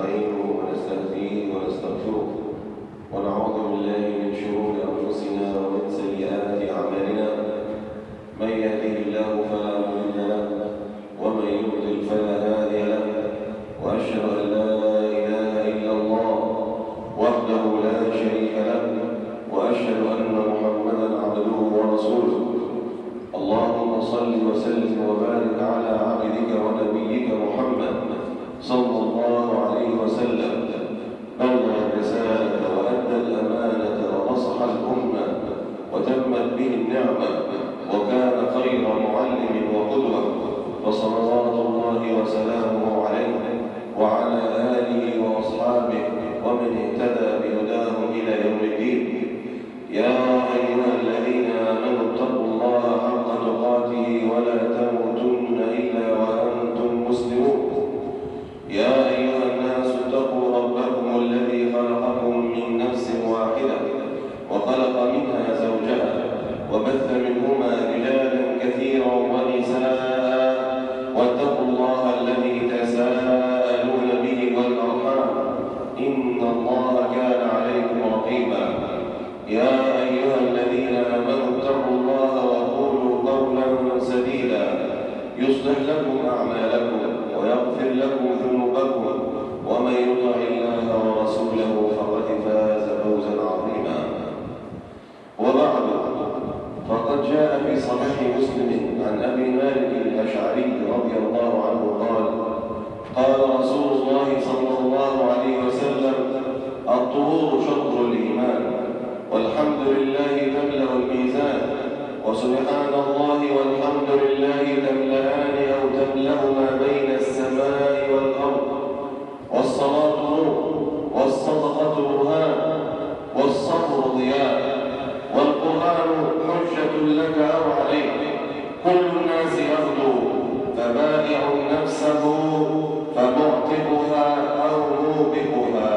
ونستعينه ونستهديه ونستغفره ونعوذ بالله من شرور أنفسنا ومن سيئات أعمالنا. من يهده الله فلا مضل له ومن يضلل فلا هادي له، وأشهد أن لا إله إلا الله وحده لا شريك له، وأشهد أن محمدا عبده ورسوله. اللهم صل وسلم وبارك على عبدك ونبيك محمد صلى الله عليه وسلم، بلغ الرسالة وأدى الأمانة ونصح الأمة وتمت به النعمة وكان خير معلم وقدوة، فصلوات الله وسلامه عليه وعلى آله وأصحابه ومن اهتدى بهداهم إلى يوم الدين. يا أيها الذين آمنوا اتقوا الله حق تقاته ولا تموتن إلا وأنتم مسلمون. يا أيها الناس اتقوا ربكم الذي خلقكم من نفس واحدة وخلق منها زوجها وبث منهما رجالا كثيرا ونساء، واتقوا الله الذي تساءلون به والأرحام إن الله كان عليكم رقيبا. يا أيها الذين آمنوا اتقوا الله وقولوا قولا سديدا يصلح لكم أعمالكم ويغفر لكم ذنوبكم، ومن يطع الله ورسوله فقد فاز فوزا عظيما. وبعد، فقد جاء في صحيح مسلم عن أبي مالك الأشعري رضي الله عنه قال: قال رسول الله صلى الله عليه وسلم: الطهور شطر الإيمان، والحمد لله تملأ الميزان، وسبحان الله والحمد لله تملأان أو تملأ ما بين السماء والأرض، والصلاة نور، والصدقة برهان، والصبر ضياء، والقرآن حجة لك أو عليك، كل الناس يغدو فبائع نفسه فمعتقها أو موبقها.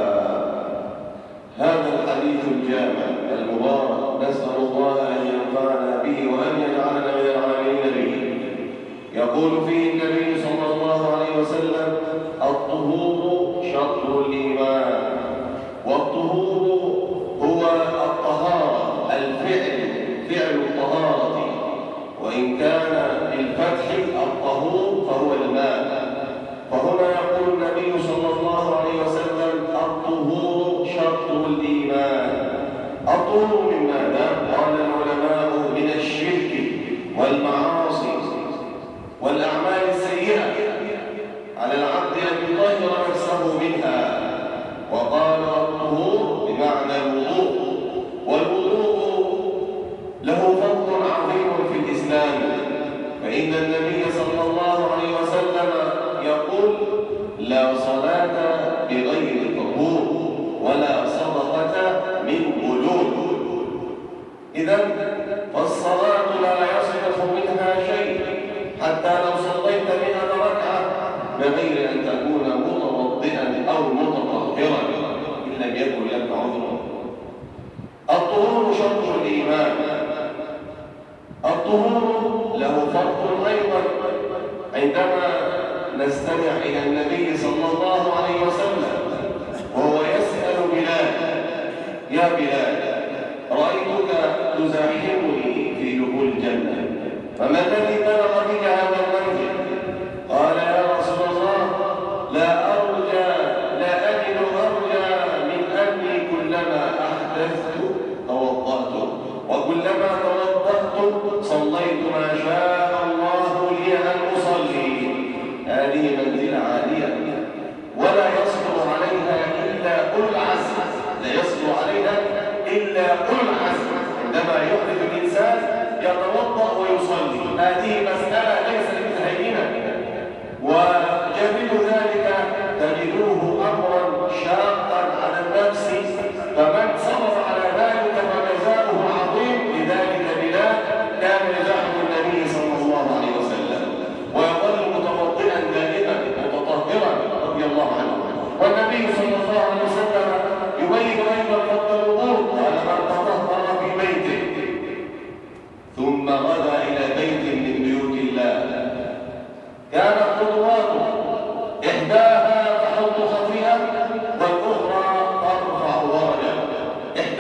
هذا الحديث الجامع المبارك نسأل الله أن ينفعنا به وأن يجعلنا من العاملين به. يقول فيه النبي صلى الله عليه وسلم: الطهور شطر الإيمان. والطهور هو الطهارة، الفعل، فعل الطهارة، وإن كان بالفتح الطهور فهو الماء. فهنا يقول النبي صلى الله عليه وسلم: الطهور شطر الإيمان. الطهور من ماذا؟ قال العلماء: من الشرك والمعاصي والأعمال السيئة، على العبد أن يطهر نفسه منها. وقال الطهور بمعنى الوضوء، والوضوء له فضل عظيم في الإسلام، فإن النبي صلى الله عليه وسلم يقول: لا صلاة بغير طهور ولا صدقة من غلول. إذن فالصلاة لا يصرف منها شيء حتى لو صليت 100 ركعة بغير أن تكون متوضئا أو متطهرا إن لم يكن لك عذر. الطهور شطر الإيمان. الطهور له فرق أيضا عندما نستمع إلى النبي صلى الله عليه وسلم وهو يسأل بلال: يا بلال، رأيتك تزاحمني في دخول الجنة، فما الذي بلغ بك هذا المنزل؟ قال: يا رسول الله، لا أجد أرجى من أني كلما أحدثت توضأت، وكلما توضأت صليت ما شاء الله لي أن أصلي. هذه منزلة عالية ولا يصبر عليها إلا أولو العزم، لا يصبر عليها إلا أولو العزم. عندما يحدث الإنسان يتوضأ ويصلي، هذه مسألة ليست هينة، وجميل ذلك تجدوه أمرا شاقا على النفس، فمن صبر على ذلك فجزاؤه عظيم. لذلك بلال كان يزاحم النبي صلى الله عليه وسلم ويظل متوضئا دائما متطهرا رضي الله عنه. والنبي صلى الله عليه وسلم يبين أيضا فضل الوضوء: قال: من تطهر في بيته ثم غدا إلى بيت من بيوت الله كانت خطواته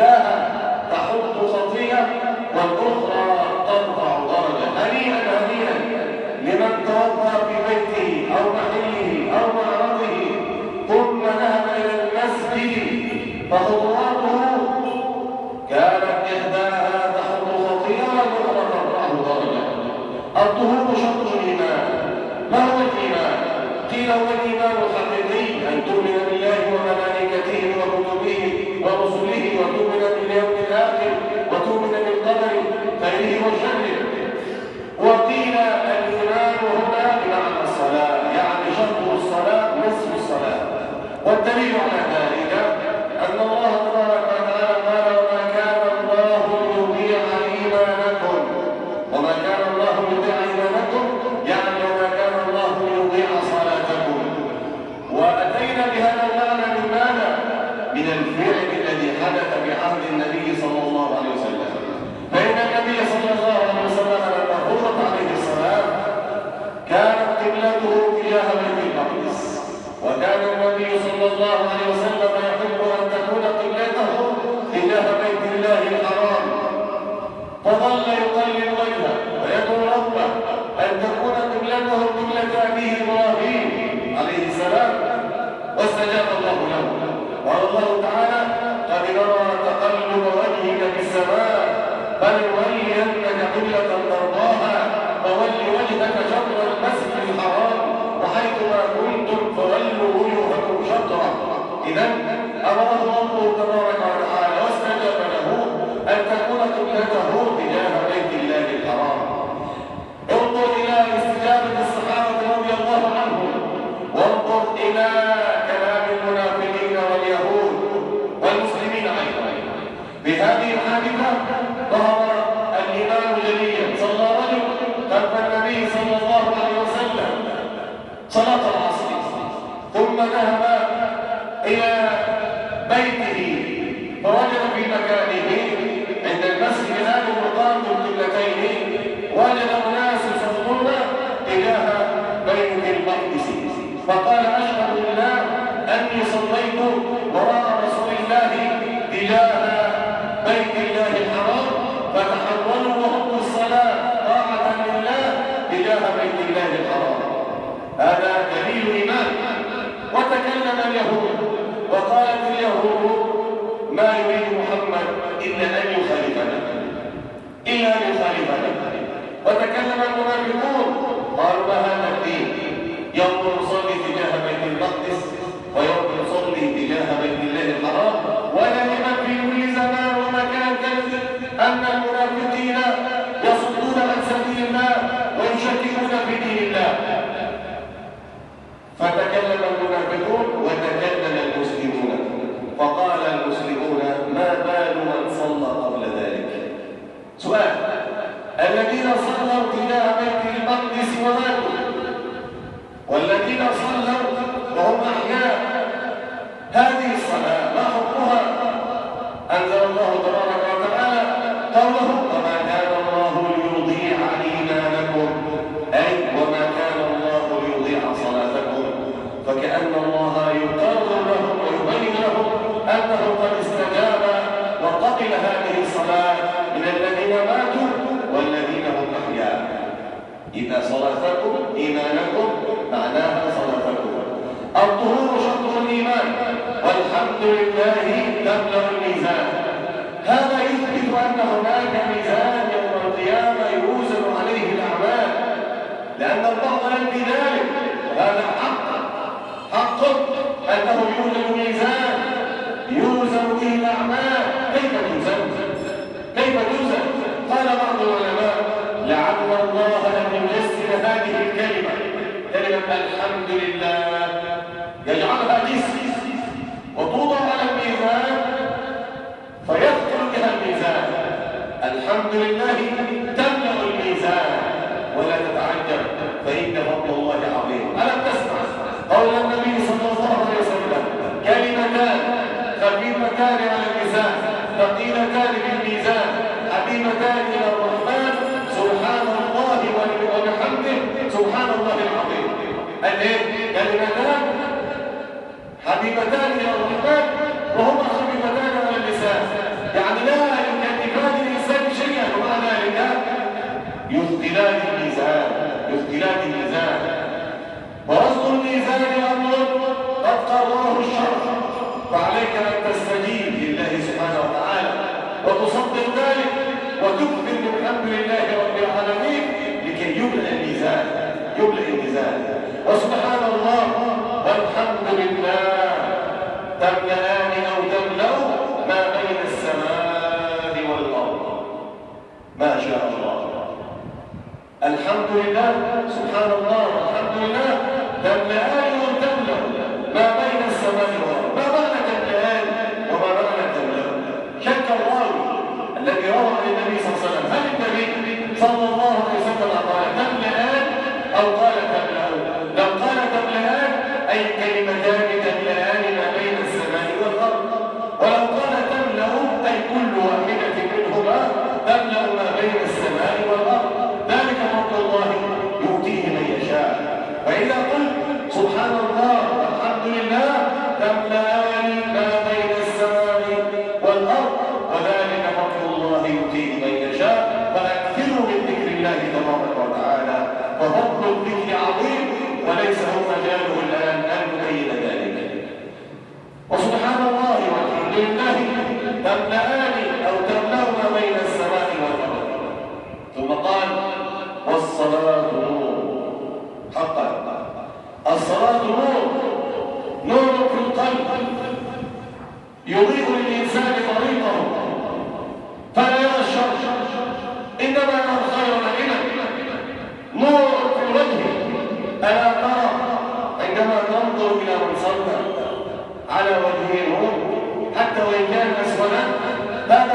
إحداها تحط خطيئة والأخرى ترفع درجة. هنيئا هنيئا لمن توضأ في بيته أو محله أو معرضه ثم ذهب إلى المسجد فخطواته كانت إحداها تحط خطيئة والأخرى ترفع درجة. الطهور شرط الإيمان. ما هو الإيمان؟ قيل هو الإيمان الحقيقي أن تؤمن بالله وملائكته وكتبه ورسله وتؤمن باليوم الآخر وتؤمن بالقدر خيره وشره. وقيل الإيمان هنا بمعنى الصلاة، يعني شرط الصلاة نصف الصلاة. والدليل على ذلك أن الله تبارك وتعالى قال وما كان الله ليضيع إيمانكم، وما كان الله ليضيع إيمانكم يعني وما كان الله ليضيع صلاتكم. وأتينا بهذا المعنى من ماذا؟ من الفعل الذي حدث بعهد النبي صلى الله عليه وسلم. فإن النبي صلى الله عليه وسلم لما فرضت عليه الصلاة كانت قبلته تجاه بيت المقدس، وكان النبي صلى الله عليه وسلم يحب أن تكون قبلته تجاه بيت الله الحرام، فظل يقلل وجهه ويدعو ربه أن تكون قبلته قبلة أبيه إبراهيم عليه السلام، واستجاب الله له. قال الله تعالى قد نرى تقلب وجهك في السماء فلنولينك قبلة ترضاها فول وجهك شطر المسجد الحرام وحيثما كنتم فولوا وجوهكم شطره. إذا أمره ربه تبارك وتعالى واستجاب له أن تكون قبلته تجاه بيت الله الحرام. انظر إلى استجابة الصحابة رضي الله عنهم، وانظر إلى كلام المنافقين واليهود والمسلمين أيضا. بهذه الحادثة ظهر الإيمان جليا. صلى رجل خلف النبي صلى الله عليه وسلم صلاة العصر، ثم ذهب إلى بيته فوجد في مكانه عند المسجد هذا المقام بالقبلتين وجد أناس يصلون تجاه بيت المقدس، فقال أشهد بالله أني صليت وراء رسول الله تجاه بيت الله الحرام، فتحولوا وهم الصلاة طاعة لله تجاه بيت الله الحرام. هذا دليل إيمان. وتكلم اليهود وقالت اليهود ما يريد محمد إلا أن يخالفنا وتكلم المنافقون قالوا ما هذا الدين؟ يوم نصلي تجاه بيت المقدس ويوم نصلي تجاه بيت الله الحرام. ودائما في كل زمان ومكان أن المنافقين يصدون عن سبيل الله ويشككون في دين الله. فتكلم المنافقون وتكلم المسلمون، فقال المسلمون ما بال من صلى قبل ذلك؟ سؤال: الذين صلوا تجاه بيت المقدس وماتوا، والذين صلوا وهم أحياء، هذه الصلاة ما حكمها؟ أنزل الله تبارك وتعالى قوله وما كان الله ليضيع إيمانكم، أي وما كان الله ليضيع صلاتكم. فكأن الله يقرر لهم ويبين لهم أنه قد استجاب وقبل هذه الصلاة من الذين ماتوا والذين هم أحياء. إذا صلاتكم إيمانكم معناها صلاتكم. الطهور شرط الإيمان، والحمد لله تملأ الميزان. هذا يثبت أن هناك ميزان يوم القيامة يوزن عليه الأعمال، لأن البعض ينفي ذلك. هذا حق أنه يوجد ميزان يوزن به الأعمال. كيف توزن؟ قال بعض العلماء لعل الله أن يجسد هذه الكلمة، كلمة الحمد لله، يجعلها جسم وتوضع على الميزان فيثقل بها الميزان. الحمد لله تملأ الميزان. ولا تتعجب فإن فضل الله عظيم. ألم تسمع قول النبي صلى الله عليه وسلم كلمتان خفيفتان على اللسان ثقيلتان في الميزان حبيبتان إلى الرحمن سبحان الله وبحمده سبحان الله العظيم. كلمتان حبيبتان إلى الرحمن وهما خفيفتان على اللسان، وتصدق ذلك وتكثر من الحمد لله رب العالمين لكي يملأ الميزان، يملأ الميزان. وسبحان الله والحمد لله تملأان أو تملأ ما بين السماء والأرض. ما شاء الله. الحمد لله سبحان الله والحمد لله تملأان وتملأ ما بين السماء والأرض. ما معنى تملأان وما معنى تملأ؟ شك الراوي الذي روى عن النبي صلى الله عليه وسلم هل النبي صلى الله عليه وسلم قال تملأان أو قال تملأان؟ لو قال تملأان أي كلمتان تملأان ما بين السماء والأرض، ولو قال تملأ أي كل واحدة منهما تملأ ما بين السماء والأرض. ذلك فضل الله يؤتيه من يشاء. فإذا قلت سبحان الله والحمد لله تملأان ما بين السماء والأرض وذلك فضل الله يؤتيه من يشاء، فأكثروا من ذكر الله تبارك وتعالى، ففضل الذكر عظيم وليس هو مجاله الآن أن نبين ذلك. وسبحان الله والحمد لله تملأان أو تملأ ما بين السماء والأرض. ثم قال والصلاة نور. حقا الصلاة نور، نور في القلب يضيء للإنسان طريقه فلا يرى الشر إنما يرى الخير والعلم. نور في الوجه، ألا ترى عندما تنظر إلى من صلى على وجهه نور حتى وإن كان أسودا؟ هذا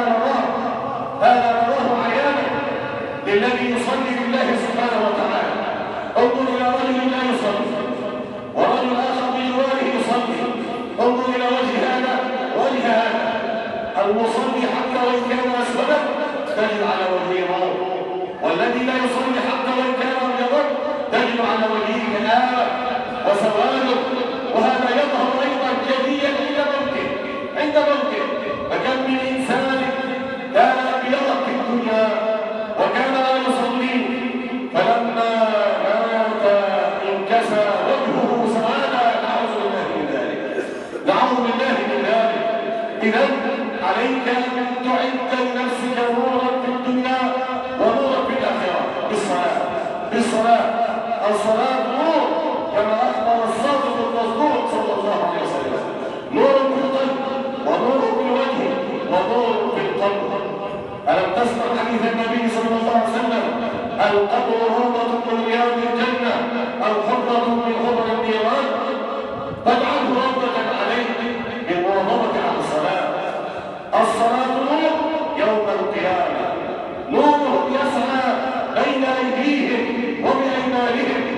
نراه عيانا للذي يصلي لله سبحانه وتعالى. انظر إلى رجل لا يصلي ورجل آخر بجواره يصلي، انظر إلى وجه هذا وجه هذا. المصلي حتى وإن كان أسودا تجد على وجهه نور، والذي لا يصلي حتى وإن كان أبيضا تجد على وجهه كآبة وسواد. وهذا يظهر أيضا جليا عند موته. فكم من إنسان كان أبيضا في الدنيا وكان لا يصلي، فلما مات انكسى وجهه سوادا. نعوذ بالله من ذلك، نعوذ بالله من ذلك. إذا عليك أن تعد لنفسك نورا في الدنيا ونورا في الآخرة بالصلاة. الصلاة نور كما أخبر الصادق المصدوق صلى الله عليه وسلم، نور في القلب ونور في الوجه ونور في القلب. ألم تسمع حديث النبي صلى الله عليه وسلم القبر روضة من رياض الجنة أو حفرة من حفر النيران؟ فاجعله روضة عليك بالمواظبة على الصلاة. الصلاة نور يوم القيامة، نور يسعى بين أيديهم وبأيمانهم.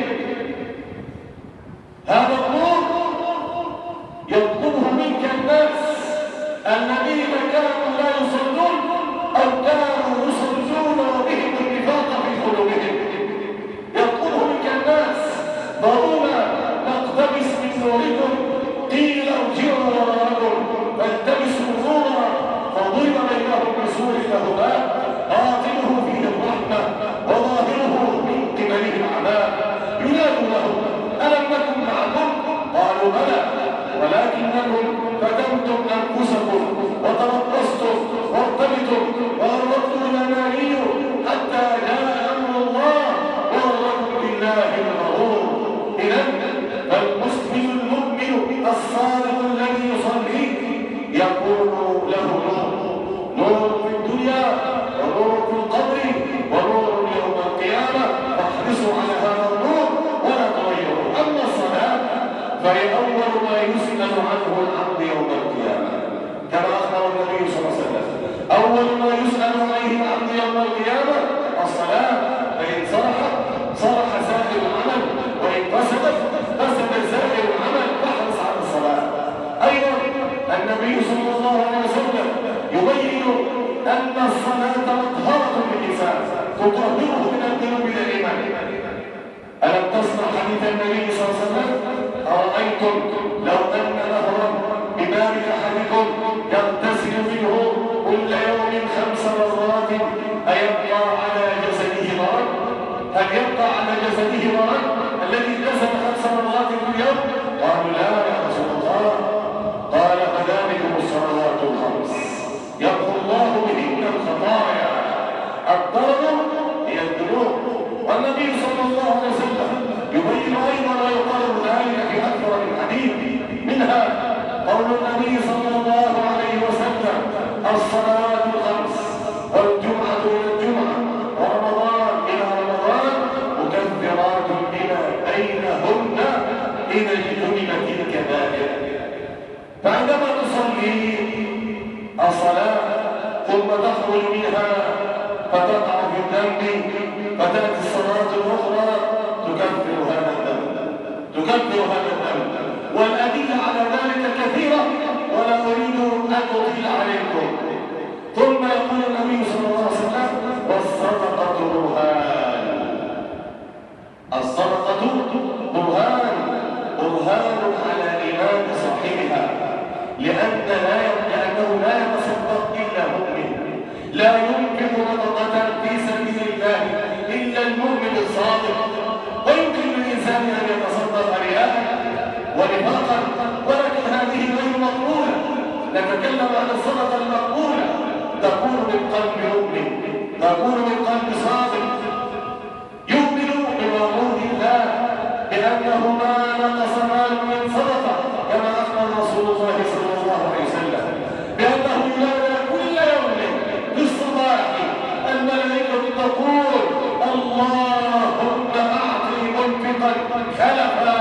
هذا النور يطلبه منك الناس الذين كانوا لا يصلون أو كانوا يصلون وبهم النفاق في قلوبهم. يطلبه منك الناس ضرونا نقتبس من نوركم، قيل ارجعوا وراءكم فالتمسوا نورا فضرب بينهم بسور له باب باطنه فيه الرحمة وظاهره من قبله العذاب. ينادوا له ألم نكن معكم؟ قالوا بلى ولكنكم فتنتم أنفسكم وتربصتم وارتبتم وغرتم الأماني حتى جاء أمر الله وغركم بالله الغرور. إذا فالمسلم المؤمن الصادق الذي يصلي يكون له نور في الدنيا ونور في القبر ونور يوم القيامة. فاحرصوا على هذا النور ولا تغيروا. أما الصلاة فهي أول ما يسأل عنه العبد قول النبي صلى الله عليه وسلم: الصلوات الخمس والجمعة إلى الجمعة ورمضان إلى رمضان مكفرات بما بينهن إذا اجتنبت الكبائر. فعندما تصلي الصلاة ثم تخرج منها فتقع في الذنب فتأتي الصلاة الأخرى تكفر هذا الذنب. والأدلة على ذلك كثيرة ولا أريد أن أطيل عليكم. ثم يقول النبي صلى الله عليه وسلم: والصدقة برهان. الصدقة برهان على إيمان صاحبها، لأنه لا يتصدق إلا مؤمن، لا ينفق نفقة في سبيل الله إلا المؤمن الصادق. ويمكن للإنسان أن يتصدق رياء ونفاقا، ولكن هذه غير مقبولة. نتكلم عن الصدقة المقبولة، تكون من قلب مؤمن، تكون من قلب صادق يؤمن بوعود الله بأنه ما نقص مال من صدقة، كما أخبر رسول الله صلى الله عليه وسلم بأنه ينادى كل يوم في الصباح الملائكة تقول: اللهم أعطي منفقا خلفا،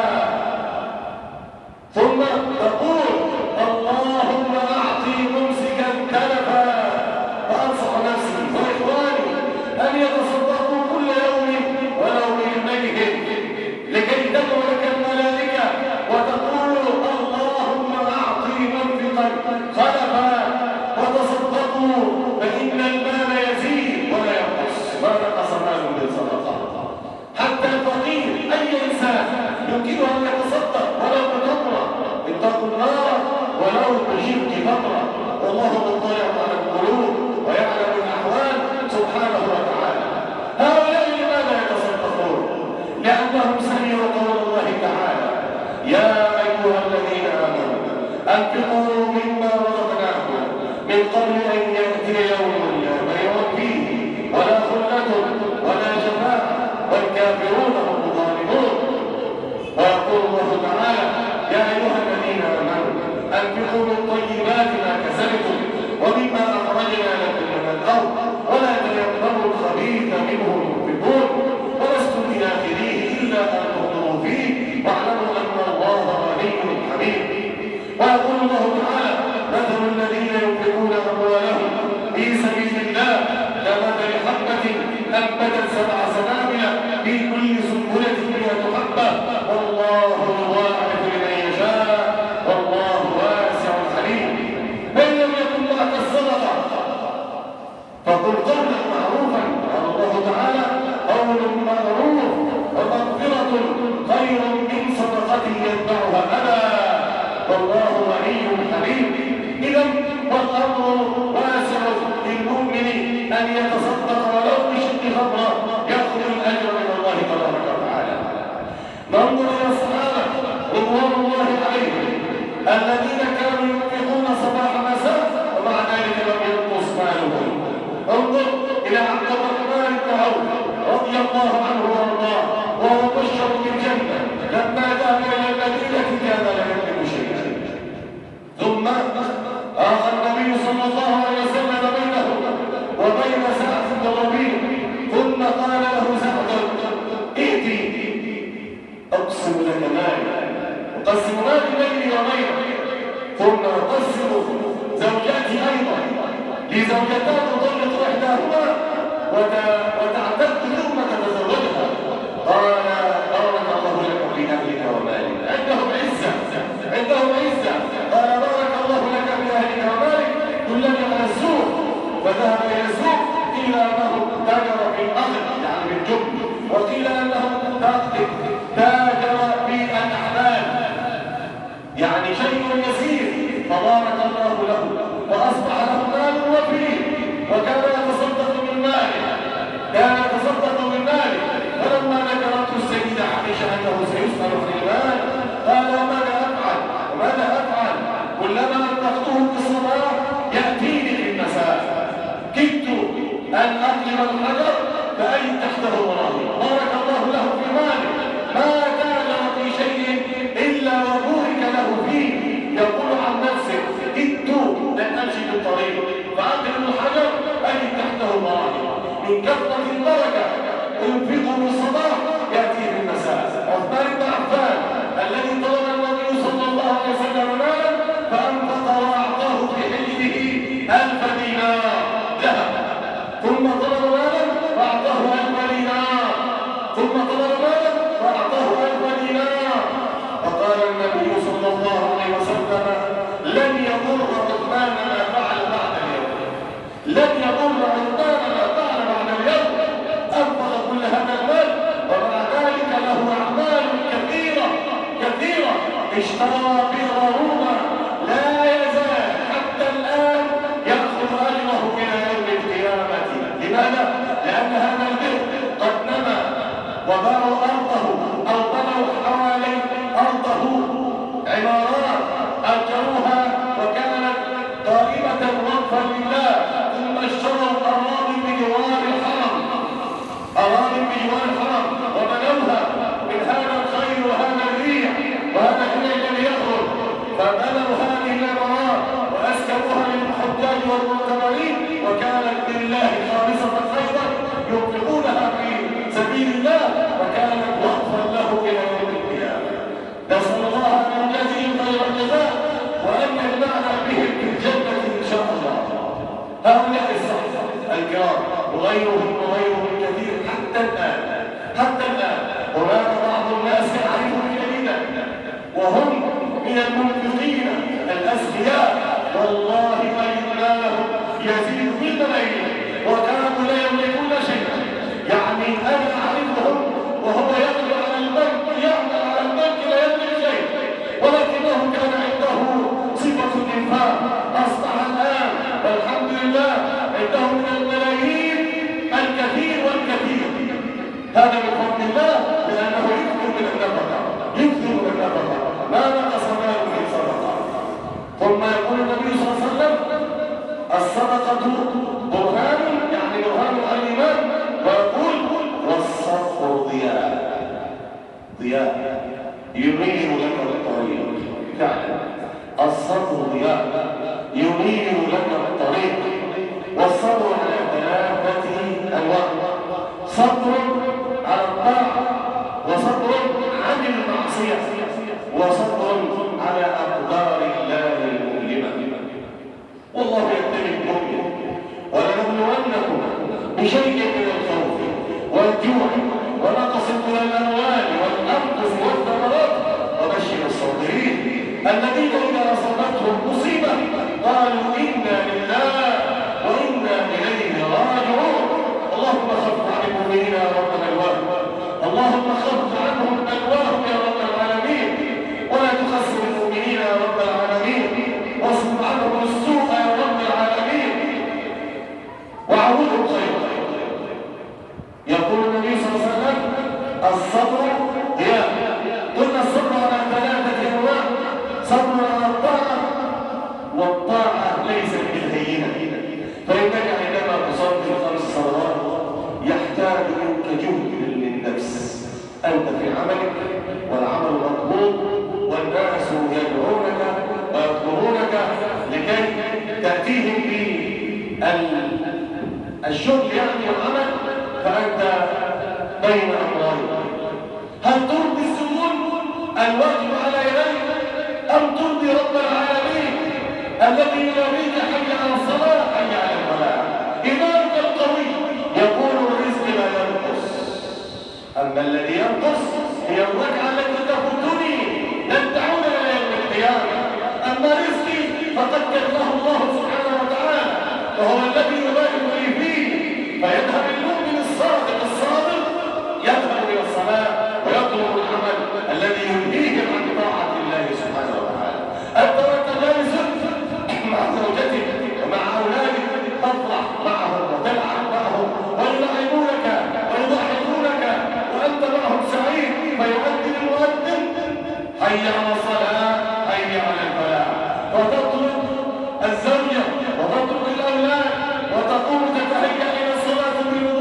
ثم تقول: اللهم أعطي ممسكا تلفا. فأنصح نفسي وإخواني أن يتصدقوا كل يوم ولو بإذنهم، لكي تدعو لك الملائكة وتقول: اللهم أعطي منفقا خلفا. وتصدقوا فإن المال يزيد ولا ينقص، ما نقص مال من صدقة. حتى الفقير، أي إنسان يمكنه أن يتصدق ولو بتمرة. اتقوا النار ولو بشق تمرة، والله مطلع على القلوب ويعلم الأحوال سبحانه وتعالى. هؤلاء لماذا يتصدقون؟ لأنهم سمعوا قول الله تعالى: يا أيها الذين آمنوا أنفقوا مما رزقناكم من قبل أن يأتي يوم لا بيع فيه ولا خلة ولا شفاعة والكافرون هم الظالمون. ويقول الله تعالى: يا أيها الذين آمنوا أنفقوا من طيبات ما كسبتم ومما أخرجنا لكم من الأرض ولا تيمموا الخبيث منه تنفقون ولستم بآخذيه إلا أن تغفروا فيه واعلموا أن الله غني حميد. ويقول الله تعالى: مثل الذين ينفقون أموالهم في سبيل الله كمثل حبة أنبتت 7 سنابل في كل سنبلة 100 حبة والله يضاعف لمن يشاء والله واسع عليم. فإن لم يكن معك الصدقة فقل قولا معروفا. قال الله تعالى: قول معروف ومغفرة خير من صدقة يتبعها أذى والله غني حليم. إذا والأمر واسع للمؤمن أن يتصدق ولو بشق تمرة يأخذ الأجر من الله تبارك وتعالى. ننظر إلى الصحابة رضوان الله عليهم الذين كانوا ينفقون صباح مساء ومع ذلك لم ينقص مالهم. انظر إلى عبد الرحمن بن عوف رضي الله عنه وارضاه وهو مبشر بالجنة لما ذهب إلى المدينة كان لا يملك شيئا، ثم آخى النبي صلى الله عليه وسلم بينه وبين سعد بن ربيع، ثم قال له سعد: ائتي أقسم لك مالي، أقسم مالي بيني وبينك، ثم أقسم زوجاتي أيضا لزوجتان تطلق إحداهما وتعتد ثم تتزوجها. قال: بارك الله لك في أهلك ومالك. عندهم عزة. قال: بارك الله لك في أهلك ومالك. دلني على السوق، فذهب إلى السوق. قيل أنه تاجر في الأخذ يعني بالجبن، وقيل أنه تاجر في الأحلام يعني شيء يسير، فبارك الله له وأصبح له مال وفيه، وكان يتصدق من ماله. فلما ذكرته السيدة عائشة أنه سيسأل عن المال قال: وماذا أفعل؟ كلما أنفقته في الصباح يأتيني في المساء، كدت أن أقلب الحجر فأجد تحته ورائي. بارك الله له في ماله، ما تاجر في شيء إلا وبورك له فيه. يقول عن نفسه: من كثرة البركة ينفقه في الصباح يأتي في المساء. عثمان بن عفان الذي طلب النبي صلى الله عليه وسلم مالا فأنفق وأعطاه في حجره 1000 دينار ذهب، ثم طلب مالا فأعطاه 1000 دينار، ثم طلب مالا فأعطاه 1000 دينار. فقال النبي صلى الله عليه وسلم لن يضر عثمان ما فعل بعد اليوم، لن يضر عثمان ما فعل بعد اليوم. أنفق كل هذا المال ومع ذلك له أعمال كثيرة كثيرة. اشترى بئر روما لا يزال حتى الآن يأخذ أجره إلى يوم القيامة. لماذا؟ لأن هذا البئر قد نمى وباعوا أرضه أو بنوا حوالي أرضه عمارات أجروها وكانت قائمة وقفا لله، ثم اشتروا أراضي بجوار الحرم، أراضي بجوار الحرم وبنوها من هذا الخير وهذا الريح وهذا الريح الذي يخرج، فبنوا هذه العمارات وأسكنوها للحجاج والمعتمرين وكانت لله خالصة خيرا ينفقونها في سبيل الله وكانت وقفا له إلى يوم القيامة. نسأل الله أن يجزيهم خير الجزاء وأن يجمعنا بهم في الجنة إن شاء الله. هؤلاء الصحابة الكرام وغيرهم كثير حتى الآن هناك بعض الناس يعرفون جيدا وهم من المنفقين الأسخياء والله ما لهم يزيد في الملايين وكانوا لا يملكون شيئا. يعني أنا أعرفهم وهو يعمل على البنك لا يملك شيء، ولكنه كان عنده صفة الإنفاق. أصبح الآن والحمد لله عنده من الملايين الكثير والكثير. هذا من فضل الله لأنه يكثر من النفقة ما نقص ماله من صدقة. ثم يقول النبي صلى الله عليه وسلم الصدقة برهان، يعني برهان الإيمان، ويقول والصدق ضياء ينير لك الطريق. فعلا الصدق ضياء ينير لك الطريق. والصبر على 3 أنواع: صبر على الطاعة، وصبر عن المعصية، وصبر على أقدار الله المؤلمة. والله يبتلي المؤمن ولنبلونكم بشيء من الخوف والجوع ونقص من الأموال والأنفس والثمرات وبشر الصابرين الذين إذا أصابتهم مصيبة قالوا إنا لله وإنا إليه راجعون. اللهم خفف عن المؤمنين يا رب الألوان، اللهم خفف عنهم بلواهم يا رب العالمين، ولا تخسر المؤمنين يا رب العالمين، واصرف عنهم السوء يا رب العالمين وعودهم خيرا. يقول النبي صلى الله عليه وسلم الصبر ضياء. قلنا الصبر على 3 أنواع: صبر على الطاعة، والطاعة ليست بالهينة، فإنك عندما تصلي 5 صلوات يحتاج منك جهد للنفس. أنت في عملك والعمل مطلوب والناس يدعونك ويطلبونك لكي تأتيهم بالشغل يعني والعمل، فأنت بين أمرين: هل ترضي الزبون الواجب على يديك أم ترضي رب العالمين الذي يناديك حي على الصلاة حي على الفلاح؟ إمامك القوي يقول الرزق لا ينقص، أما الذي ينقص هي الركعة التي تفوتني لن تعود إلى يوم القيامة. أما رزقي فقد كتبه الله سبحانه وتعالى وهو الذي يبارك لي فيه. فيذهب المؤمن الصادق الصابر يذهب إلى الصلاة ويطلب العمل الذي ينهيه عن طاعة الله سبحانه وتعالى. أنت وأنت جالس مع زوجتك ومع أولادك تفرح معهم وتلعب معهم ويلعبونك ويضحكونك وأنت معهم سعيد، فيؤذن المؤذن حي على الصلاة حي على الفلاح، وتطلب الزوجة وتطلب الأولاد وتقوم تتهيأ إلى الصلاة بالوضوء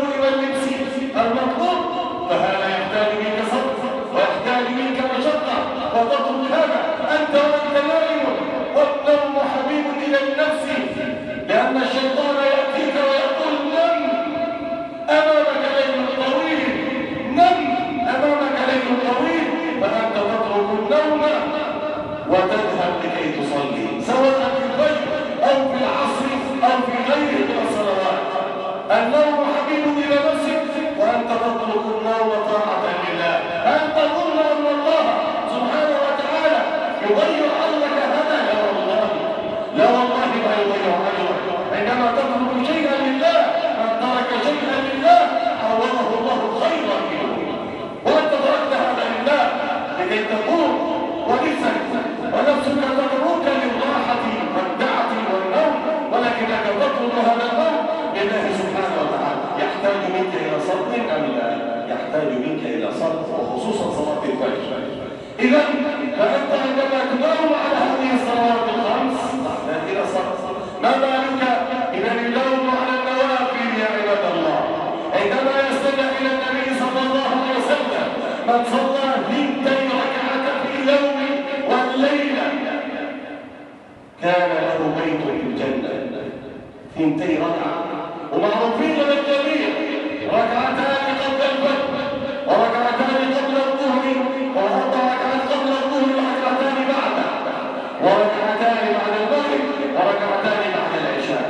تحتاج منك إلى صلاة، وخصوصا صلاة الفجر. إذا فأنت عندما تداوم على هذه الصلوات الخمس تحتاج إلى صلاة. ما بالك إذا نداوم على النوافل يا عباد الله؟ عندما يستمع إلى النبي صلى الله عليه وسلم من صلى 2 ركعة في اليوم والليلة كان له بيت في الجنة. 2 ركعة، ومعروفين للجميع ركعتان قبل الفجر وركعتان قبل الظهر و4 ركعات قبل الظهر وركعتان بعده وركعتان بعد المغرب وركعتان بعد العشاء.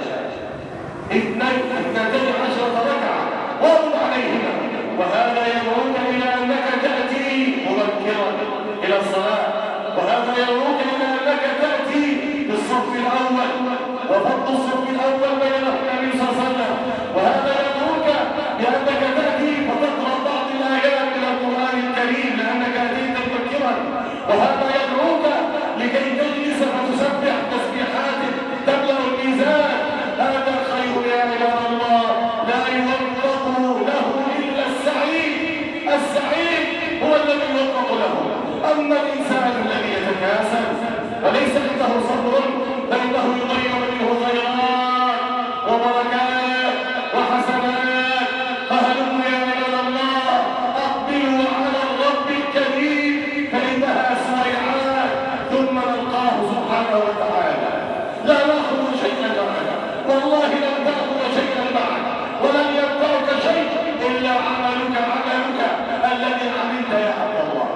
12 ركعة واظب عليهما. وهذا يدعوك إلى أنك تأتي مبكرا إلى الصلاة، وهذا يدعوك إلى أنك تأتي بالصف الأول وفضل الصف الأول بين النبي صلى الله عليه وسلم، وهذا يدعوك بأنك تأتي فتقرأ بعض الآيات من القرآن الكريم لأنك أتيت مبكرا، وهذا يدعوك لكي تجلس فتسبح تسبيحات تملأ الميزان. هذا خير يا عباد الله، لا يوفق له إلا السعيد. السعيد هو الذي يوفق له. أما الإنسان الذي يتكاسل وليس عنده صبر فإنه يضيع منه خيرات وبركات وحسنات. فهلموا يا عباد الله أقبلوا على الرب الكريم فإنها سريعات ثم نلقاه سبحانه وتعالى. لا نأخذ شيئا معنا، والله لن تأخذ شيئا معك ولن ينفعك شيء إلا عملك الذي عملت يا عبد الله.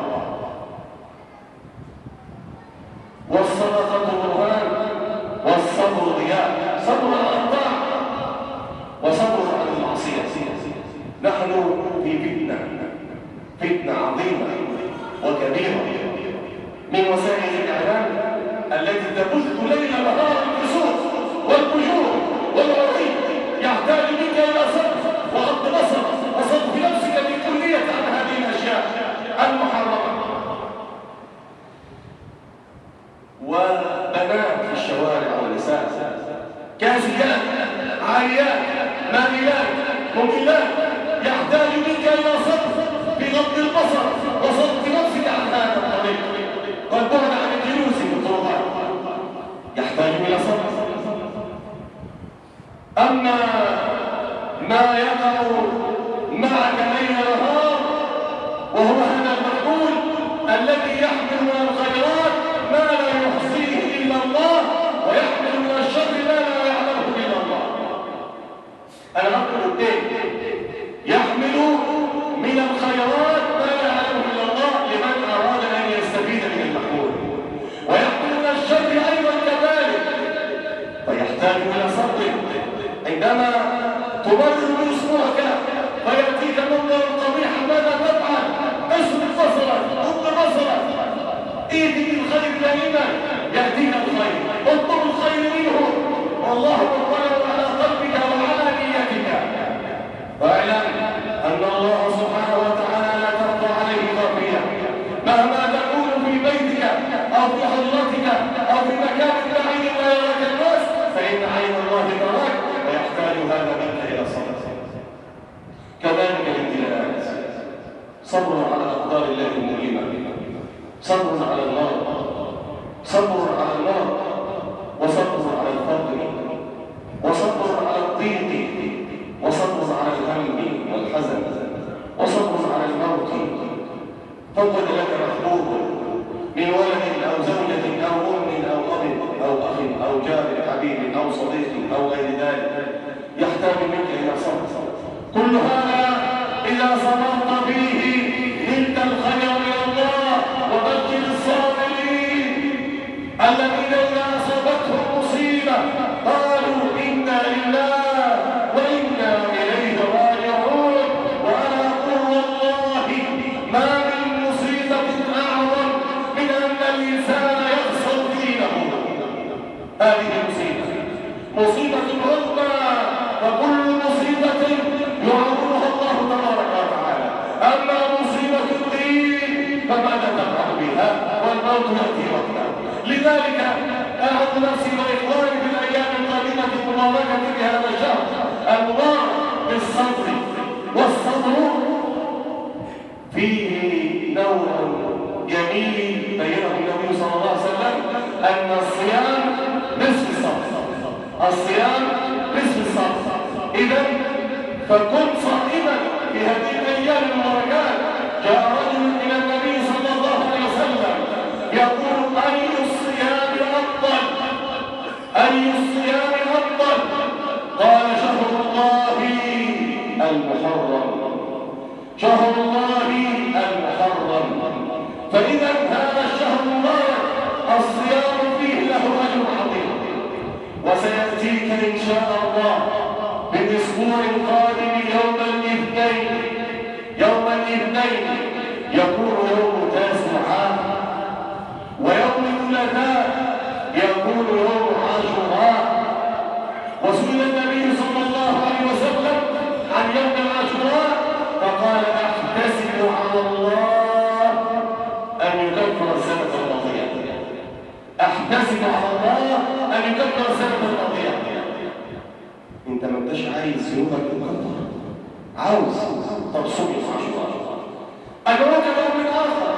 والصدقة برهان والصبر ضياء. صبر على الطاعة وصبر على المعصية. نحن في فتنة عظيمة وكبيرة من وسائل الإعلام التي تبث ليل نهار الكسوف والفجور والعري. يحتاج منك إلى صبر وغض بصر وصرف نفسك بكلية عن هذه الأشياء المحرمة. وبنات في الشوارع ونساء كاسيات عاريات مائلات مميلات. يحتاج منك إلى صبر بغض البصر وصرف نفسك عن هذا الطريق والبعد عن الجلوس في الطرقات. يحتاج إلى صبر. أما ما يقع معك ليل نهار وهو هذا المقبول الذي يحمل من الخيرات ما لا يحصيه إلا الله ويحمل من الشر ما لا يعلمه إلا الله. أنا أقول الدين يحمل من الخيرات ما لا يعلمه إلا الله لمن أراد أن يستفيد من المحمول، ويحمل من الشر أيضا كذلك. فيحتاج إلى صبر. عندما تمرر بأسبوعك فيأتيك منظر قبيح ماذا تفعل؟ اسلك بصرك، غض بصرك، ائتي بالخير دائما يأتيك الخير، اطلب الخير منه والله مطلع على قلبك وعلى نيتك. فاعلم أن الله سبحانه وتعالى لا ترضى عليه خافية. مهما تكون في بيتك أو في حضرتك أو في مكان بعيد لا يراك الناس فإن عين الله تراك ويحتاج هذا منك إلى صبر. كذلك الابتلاءات. صبر على أقدار الله المؤلمة، صبر على النار، صبر على النار، وصبر على الفقر، وصبر على الضيق، وصبر على الهم والحزن، وصبر على الموت. فقد لك محبوب من ولد أو زوجة أو أم أو أب أو أخ أو جار حبيب أو صديق أو غير ذلك يحتاج منك إلى صبر. كل هذا إذا صبرت فيه نلت الخير من الله. وبشر الصابرين الذين إذا أصابتهم مصيبة قالوا إنا لله وإنا إليه راجعون. وأنا أقول والله ما من مصيبة أعظم من أن الإنسان يخسر دينه. هذه مصيبة عظمى، وكل مصيبة يعظمها الله تبارك وتعالى. أما مصيبة الدين فماذا تفعل بها والموت يأتي وقتها. لذلك أعظ نفسي وإخواني في الأيام القادمة المباركة بهذا الشهر المبارك بالصبر. والصبر دليل بينه النبي صلى الله عليه وسلم أن الصيام نصف الصبر. الصيام نصف الصبر. إذا فكن صائما في هذه الأيام المباركات. جاء رجل إلى النبي صلى الله عليه وسلم يقول: أي الصيام أفضل؟ أي الصيام أفضل؟ قال: شهر الله المحرم، شهر الله المحرم. فإذا هذا الشهر المبارك الصيام فيه له أجر عظيم. وسيأتيك إن شاء الله بالأسبوع القادم يوم الاثنين. يوم الاثنين يكون يوم تاسعاء، ويوم الثلاثاء يكون يوم عاشوراء. وسئل النبي صلى الله عليه وسلم عن يوم عاشوراء فقال: أحتسب على الله أن يكفر السنة الماضية. أحتسب على الله أن يكفر السنة الماضية. أنت ما انتش عايز يومك يكفر، عاوز طب صوم عاشوراء. أدعوك يوم آخر.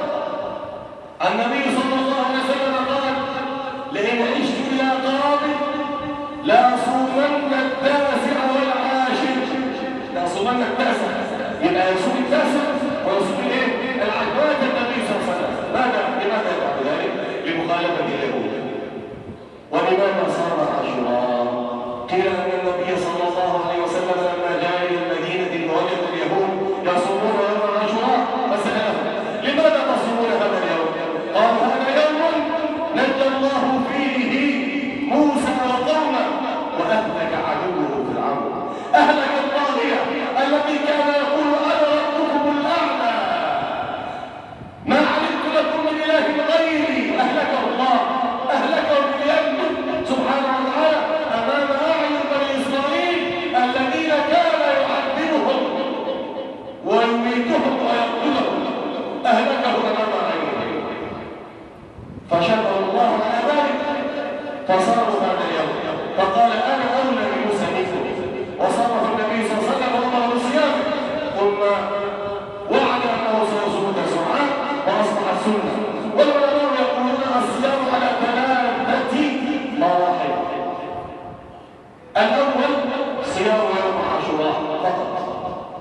النبي صلى الله عليه وسلم قال: لئن عشت إلى قابل لا صومن التاسع والعاشر. لا صومن التاسع، يبقى يصوم التاسع ويصوم الايه؟ العشرات. النبي صلى الله عليه وسلم لماذا يفعل ذلك؟ لمخالفة اليهود. ولماذا صام عاشوراء؟ قيل أن النبي صلى الله عليه وسلم لما جاء إلى المدينة وجد اليهود يصومون يوم عاشوراء فسألهم: لماذا تصومون هذا اليوم؟ قال: هذا يوم نجى الله فيه موسى وقومه وأهلك عدوه فرعون. أهلك الطاغية الذي كان يقول: أنا ربكم الأعلى، ما علمت لكم من إله غيري. أهلكه الله، أهلكه باليد سبحانه وتعالى أمام أعين بني إسرائيل الذين كان يعذبهم ويميتهم ويقتلهم. أهلكه أمام أعينهم. فشكر الله على ذلك فصاروا بعد اليوم. فقال: أنا أولى بموسى منكم. وصامه النبي صلى الله عليه وسلم وأمره بصيامه، ثم وعد أنه سيصوم تسعاء وأصبحت سنة. والعلماء يقولون الصيام على ثلاثة مراحل. الأول صيام يوم عاشوراء فقط،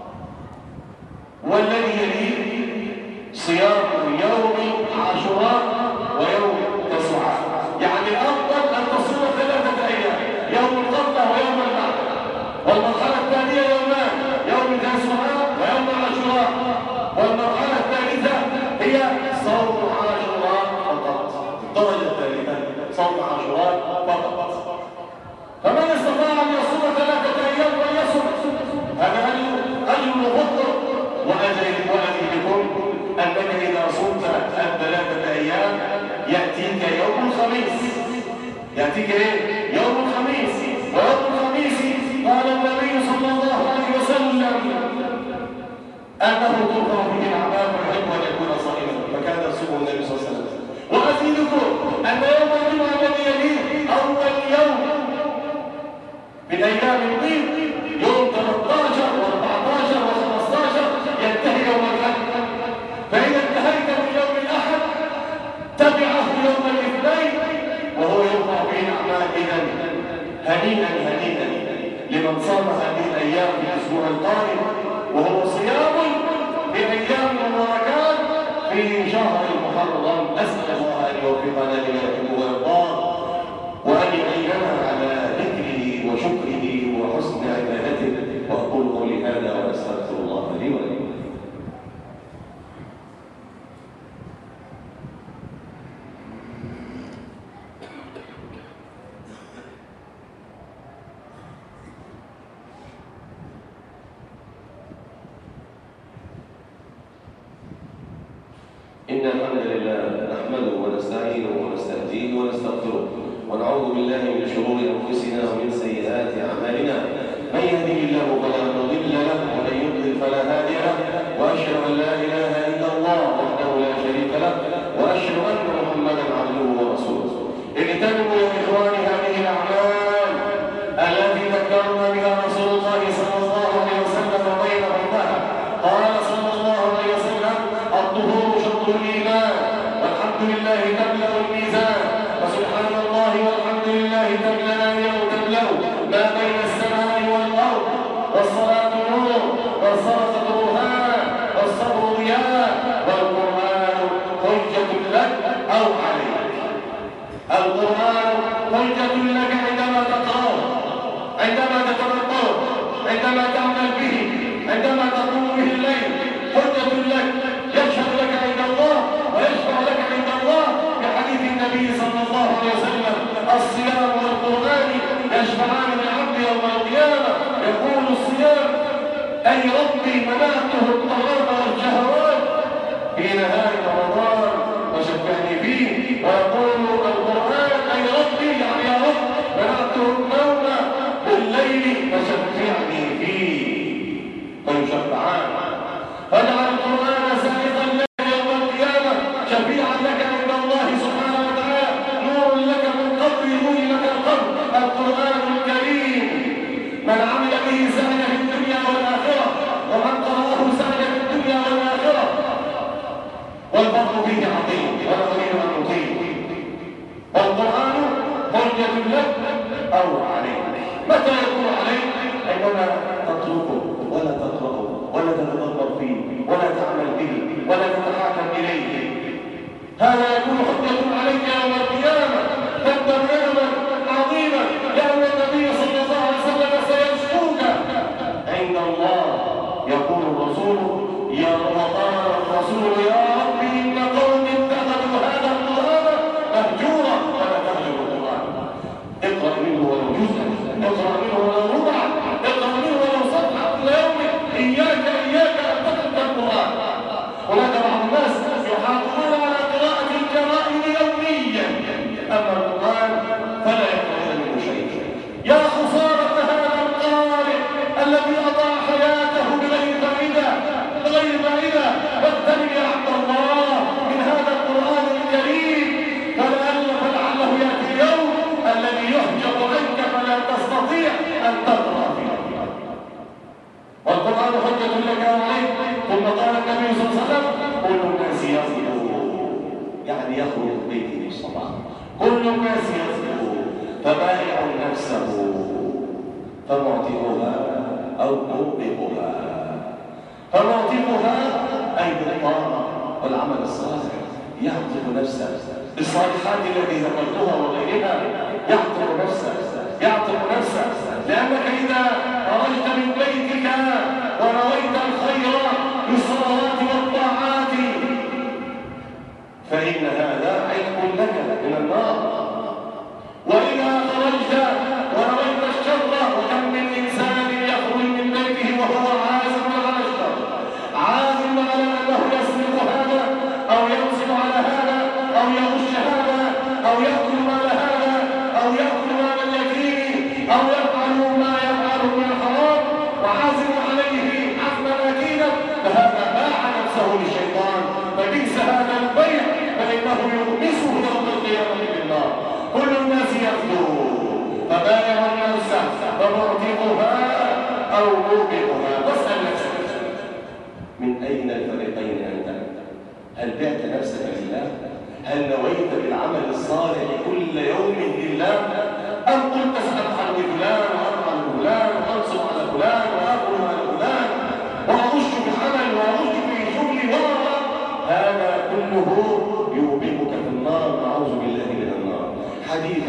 والذي يليه صيام يوم عاشوراء ويوم تسعاء. يعني الأفضل أن تصوم 3 أيام، يوم القبلة ويوم البعث. والمرحلة الثانية يومان، يوم تسعاء ويوم عاشوراء. والمرحلة الثالثة هي صوم عاشوراء فقط. الدرجة الثالثة صوم عاشوراء فقط. فمن استطاع أن يصوم 3 أيام وليصوم. هذا أجر غفر وأجر بكم أنك إذا صمت 3 أيام يأتيك يوم الخميس. يأتيك إيه؟ يوم الخميس. ويوم الخميس قال النبي صلى الله عليه وسلم أنه تغفر فيه الأعمال ويحب أن يكون صائما، فكان يصوم النبي صلى الله عليه وسلم. وأزيدكم أن يوم الجمعة الذي يليه أول يوم من أيام البيض يوم 13 و14 و15 ينتهي يوم الأحد. فإذا انتهيت من يوم الأحد تبعه يوم الاثنين وهو يرفع به الأعمال. إذن هنيئا هنيئا لمن صام هذه الأيام في الأسبوع القادم، وهو صيام بأيام المباركات في شهر المحرم. أسأل الله أن يوفقنا لما يحب ويرضاه، وأن يعيننا على ذكره وشكره وحسن عبادته. وأقول قولي هذا وأستغفر الله لي ولكم. إن الحمد لله نحمده ونستعينه ونستهديه ونستغفره، ونعوذ بالله من شرور أنفسنا ومن سيئات أعمالنا. من يهده الله فلا مضل له ومن يضلل فلا هادي له. وأشهد أن لا إله إلا الله وحده لا شريك له، وأشهد أن محمدا عبده ورسوله. اغتنموا يا إخواني هذه الأعمال التي ذكرنا بها رسول الله صلى الله عليه وسلم وبين بعضها. قال صلى الله عليه وسلم: الطهور شطر الإيمان عندما تعمل به، عندما تقوم به الليل، حجة لك، يشهد لك عند الله ويشفع لك عند الله بحديث النبي صلى الله عليه وسلم: الصيام والقرآن يشفعان للعبد يوم القيامة. يقول الصيام: أي ربي منعته الطعام والشهوات في نهار رمضان وشفعني فيه. ويقول القرآن: أي ربي، يعني يا رب، منعته النوم بالليل فشفعني فيه. فيشفعان. فاجعل القرآن سائقا لك يوم القيامة، شفيعا لك عند الله سبحانه وتعالى، نور لك من قبر نور لك القبر. القرآن الكريم من عمل به سعد في الدنيا والآخرة، ومن قرأه سعد في الدنيا والآخرة. والفضل فيه عظيم ولا أريد أن أطيل. والقرآن حجة لك أو عليك. متى يكون عليك؟ عندما تتركه ولا تقرأه ولا تتدبر فيه ولا تعمل به ولا تتحاكم إليه. هذا يكون حجة عليك يوم القيامة. تندم ندما عظيما، لأن النبي صلى الله عليه وسلم سيشكوك عند الله. يقول الرسول: وقال الرسول: يا ربي إن قوم اتخذوا هذا القرآن مهجورا. ولا تهجر القرآن. اقرأ منه ولو جزءا، اقرأ منه ولو ربعا، اقرأ منه ولو صفحة كل يوم. إياك أن تترك القرآن. هناك بعض الناس يحافظون على قراءة الجرائد يوميا، أما القرآن فلا يقرأون منه شيء. يا خسارة هذا القارئ الذي أضاع حياته بغير فائدة بغير فائدة. واغتنم يا عبد الله من هذا القرآن الكريم، فلعله يأتي اليوم الذي يحجب عنك فلا تستطيع أن تقرأ فيه. والقرآن حجة لك وعليك. ثم قال النبي صلى الله عليه وسلم: كل الناس يغزو، يعني يخرج من بيته الصباح. كل الناس يغزو، فبائع نفسه فمعتقها أو موبقها. فمعتقها أي بالطاعة والعمل الصالح، يعتق نفسه بالصالحات التي ذكرتها وغيرها. يعتق نفسه، يعتق نفسه، لأنك إذا خرجت من بيتك ونويت الخير بالصلوات والطاعات فإن هذا عتق لك من النار. وإذا خرجت ونويت الشر، وكم من إنسان يخرج من بيته وهو عازم على الشر، عازم على أنه يسرق هذا أو ينصب على هذا أو يغش هذا أو يأكل مال هذا أو يأكل مال اليتيم أو يفعل ما يفعل من الحرام، وعازم عليه عزما أكيدا، فهذا باع نفسه للشيطان. فبئس هذا البيع، فإنه يغمسه يوم القيامة بالنار. كل الناس يغدو، فبائع النفس فمعتقها أو موبقها. فاسأل نفسك: من أين الفريقين أنت؟ هل بعت نفسك لله؟ هل نويت بالعمل الصالح كل يوم لله؟ أم قلت سأفعل بفلان وأفعل بفلان وأنصب على فلان وأكل على فلان وأغش بعمل وأغش في شغلي هذا كله يوبقك في النار، نعوذ بالله من النار. حديث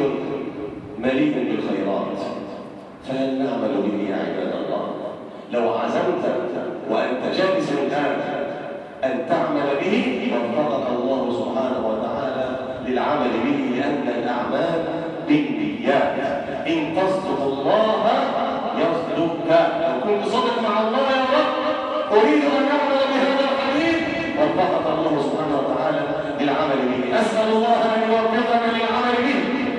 مليء بالخيرات، فهل نعمل به يا عباد الله؟ لو عزمت وأنت جالس الآن أن تعمل به وفقك الله سبحانه وتعالى للعمل به، لأن الأعمال بالنيات. إن تصدق الله يصدقك. لو كنت صادق مع الله: يا رب أريد أن أعمل بهذا الحديث، وفقك الله سبحانه وتعالى للعمل به. أسأل الله أن يوفقنا للعمل به،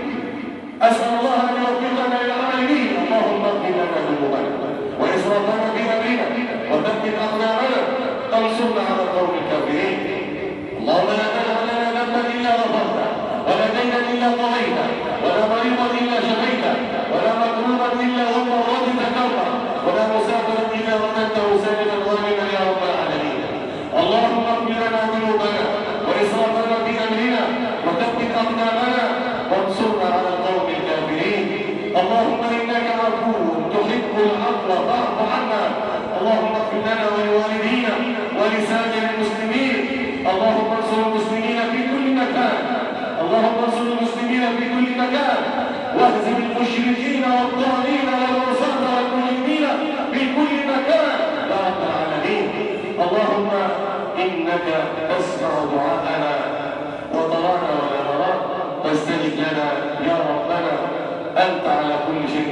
أسأل الله أن يوفقنا للعمل به. اللهم اغفر لنا ذنوبنا وإسرافنا في أمرنا وثبت أقدامنا وانصرنا على القوم الكافرين. اللهم لا تدع لنا ذنبا إلا غفرته، ولا دينا إلا قضيته، ولا مريضا إلا شفيته، ولا مكروبا إلا رددت كربه، ولا مسافرا إلا رددته سالما غانما يا رب العالمين. اللهم اغفر لنا ذنوبنا وإسرافنا في أمرنا وثبت أقدامنا وانصرنا على القوم الكافرين. اللهم إنك عفو تحب العفو فاعف عنا. اللهم اغفر لنا ولوالدينا ولسائر المسلمين. اللهم انصر المسلمين في كل مكان، اللهم انصر المسلمين في كل مكان، واهزم المشركين والطاغين والعصاة والمجرمين في إنك تسمع دعاءنا وترانا ولا نراك، فاستجب لنا يا ربنا، أنت على كل شيء